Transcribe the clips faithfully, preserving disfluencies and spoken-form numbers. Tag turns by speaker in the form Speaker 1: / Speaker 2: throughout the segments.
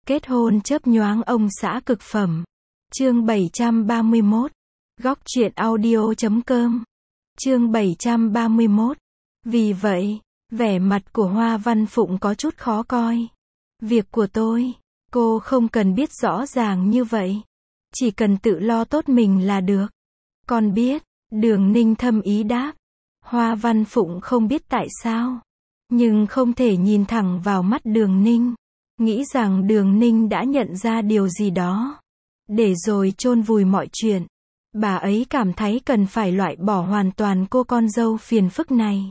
Speaker 1: Kết hôn chớp nhoáng ông xã cực phẩm. Chương bảy trăm ba mươi mốt. Góc truyện audio chấm com. Chương bảy trăm ba mươi mốt. Vì vậy, vẻ mặt của Hoa Văn Phụng có chút khó coi. Việc của tôi, cô không cần biết rõ ràng như vậy. Chỉ cần tự lo tốt mình là được. Con biết, Đường Ninh thâm ý đáp. Hoa Văn Phụng không biết tại sao, nhưng không thể nhìn thẳng vào mắt Đường Ninh. Nghĩ rằng Đường Ninh đã nhận ra điều gì đó, để rồi chôn vùi mọi chuyện. Bà ấy cảm thấy cần phải loại bỏ hoàn toàn cô con dâu phiền phức này.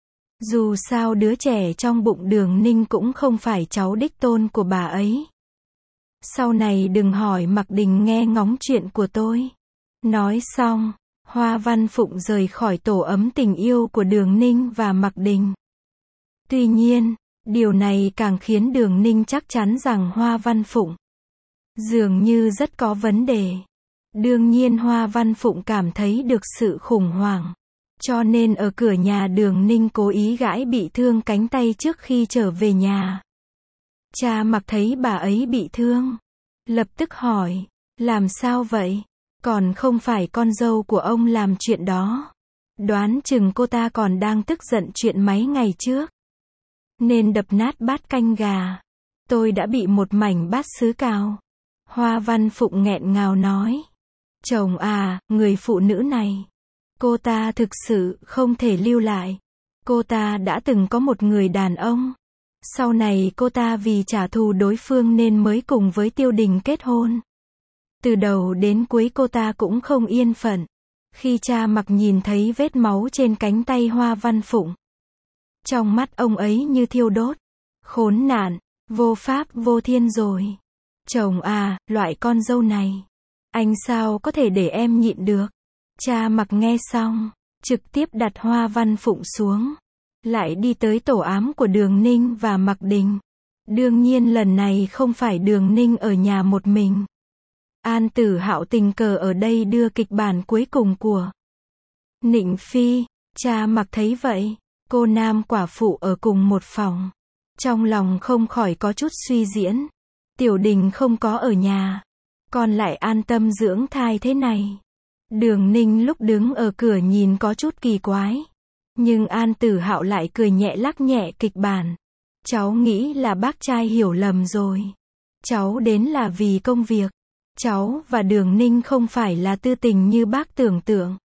Speaker 1: Dù sao đứa trẻ trong bụng Đường Ninh cũng không phải cháu đích tôn của bà ấy. Sau này đừng hỏi Mạc Đình nghe ngóng chuyện của tôi. Nói xong, Hoa Văn Phụng rời khỏi tổ ấm tình yêu của Đường Ninh và Mạc Đình. Tuy nhiên, điều này càng khiến Đường Ninh chắc chắn rằng Hoa Văn Phụng dường như rất có vấn đề. Đương nhiên Hoa Văn Phụng cảm thấy được sự khủng hoảng, cho nên ở cửa nhà Đường Ninh cố ý gãi bị thương cánh tay trước khi trở về nhà. Cha Mạc thấy bà ấy bị thương, lập tức hỏi, làm sao vậy? Còn không phải con dâu của ông làm chuyện đó. Đoán chừng cô ta còn đang tức giận chuyện mấy ngày trước, nên đập nát bát canh gà. Tôi đã bị một mảnh bát sứ cào. Hoa Văn Phụng nghẹn ngào nói. Chồng à, người phụ nữ này, cô ta thực sự không thể lưu lại. Cô ta đã từng có một người đàn ông. Sau này cô ta vì trả thù đối phương nên mới cùng với Tiêu Đình kết hôn. Từ đầu đến cuối cô ta cũng không yên phận. Khi cha Mạc nhìn thấy vết máu trên cánh tay Hoa Văn Phụng, trong mắt ông ấy như thiêu đốt. Khốn nạn, vô pháp vô thiên rồi. Chồng à, loại con dâu này, anh sao có thể để em nhịn được. Cha Mạc nghe xong, trực tiếp đặt Hoa Văn Phụng xuống, lại đi tới tổ ám của Đường Ninh và Mạc Đình. Đương nhiên lần này không phải Đường Ninh ở nhà một mình. An Tử Hạo tình cờ ở đây đưa kịch bản cuối cùng của Nịnh Phi. Cha Mạc thấy vậy, cô nam quả phụ ở cùng một phòng, trong lòng không khỏi có chút suy diễn. Tiểu Đình không có ở nhà, con lại an tâm dưỡng thai thế này. Đường Ninh lúc đứng ở cửa nhìn có chút kỳ quái, nhưng An Tử Hạo lại cười nhẹ lắc nhẹ kịch bản. Cháu nghĩ là bác trai hiểu lầm rồi. Cháu đến là vì công việc. Cháu và Đường Ninh không phải là tư tình như bác tưởng tượng.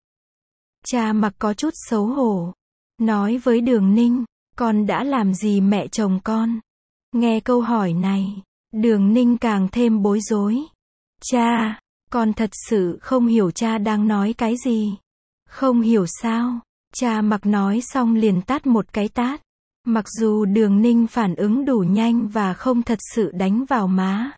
Speaker 1: Cha Mạc có chút xấu hổ, nói với Đường Ninh, con đã làm gì mẹ chồng con? Nghe câu hỏi này, Đường Ninh càng thêm bối rối. Cha, con thật sự không hiểu cha đang nói cái gì. Không hiểu sao? Cha Mạc nói xong liền tát một cái tát. Mặc dù Đường Ninh phản ứng đủ nhanh và không thật sự đánh vào má,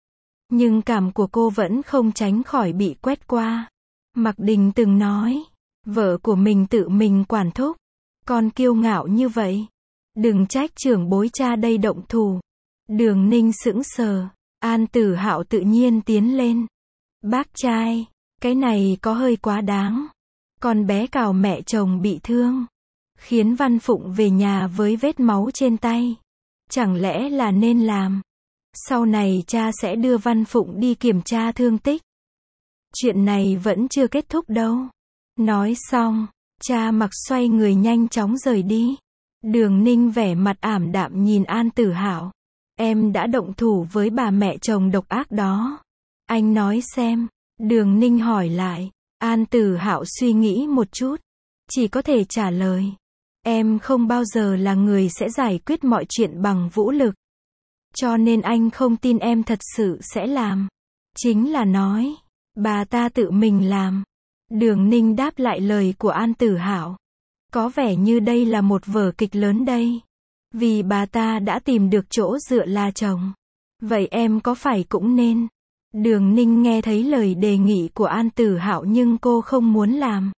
Speaker 1: nhưng cảm của cô vẫn không tránh khỏi bị quét qua. Mạc Đình từng nói, vợ của mình tự mình quản thúc. Con kiêu ngạo như vậy, đừng trách trưởng bối cha đây động thủ. Đường Ninh sững sờ. An Tử Hạo tự nhiên tiến lên. Bác trai, cái này có hơi quá đáng. Con bé cào mẹ chồng bị thương, khiến Văn Phụng về nhà với vết máu trên tay. Chẳng lẽ là nên làm? Sau này cha sẽ đưa Văn Phụng đi kiểm tra thương tích. Chuyện này vẫn chưa kết thúc đâu. Nói xong, cha Mạc xoay người nhanh chóng rời đi. Đường Ninh vẻ mặt ảm đạm nhìn An Tử Hạo. Em đã động thủ với bà mẹ chồng độc ác đó. Anh nói xem. Đường Ninh hỏi lại. An Tử Hạo suy nghĩ một chút, chỉ có thể trả lời. Em không bao giờ là người sẽ giải quyết mọi chuyện bằng vũ lực. Cho nên anh không tin em thật sự sẽ làm. Chính là nói, bà ta tự mình làm. Đường Ninh đáp lại lời của An Tử Hạo. Có vẻ như đây là một vở kịch lớn đây. Vì bà ta đã tìm được chỗ dựa là chồng. Vậy em có phải cũng nên? Đường Ninh nghe thấy lời đề nghị của An Tử Hạo nhưng cô không muốn làm.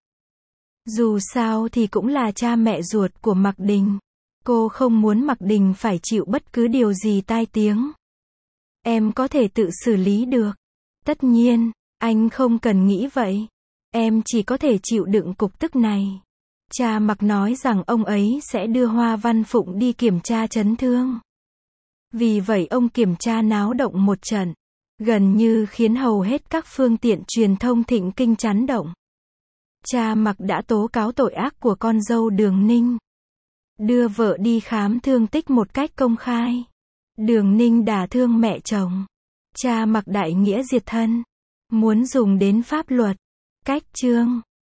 Speaker 1: Dù sao thì cũng là cha mẹ ruột của Mạc Đình. Cô không muốn Mạc Đình phải chịu bất cứ điều gì tai tiếng. Em có thể tự xử lý được. Tất nhiên, anh không cần nghĩ vậy. Em chỉ có thể chịu đựng cục tức này. Cha Mạc nói rằng ông ấy sẽ đưa Hoa Văn Phụng đi kiểm tra chấn thương. Vì vậy ông kiểm tra náo động một trận, gần như khiến hầu hết các phương tiện truyền thông Thịnh Kinh chấn động. Cha Mặc đã tố cáo tội ác của con dâu Đường Ninh, đưa vợ đi khám thương tích một cách công khai. Đường Ninh đả thương mẹ chồng. Cha Mặc đại nghĩa diệt thân, muốn dùng đến pháp luật, cách chương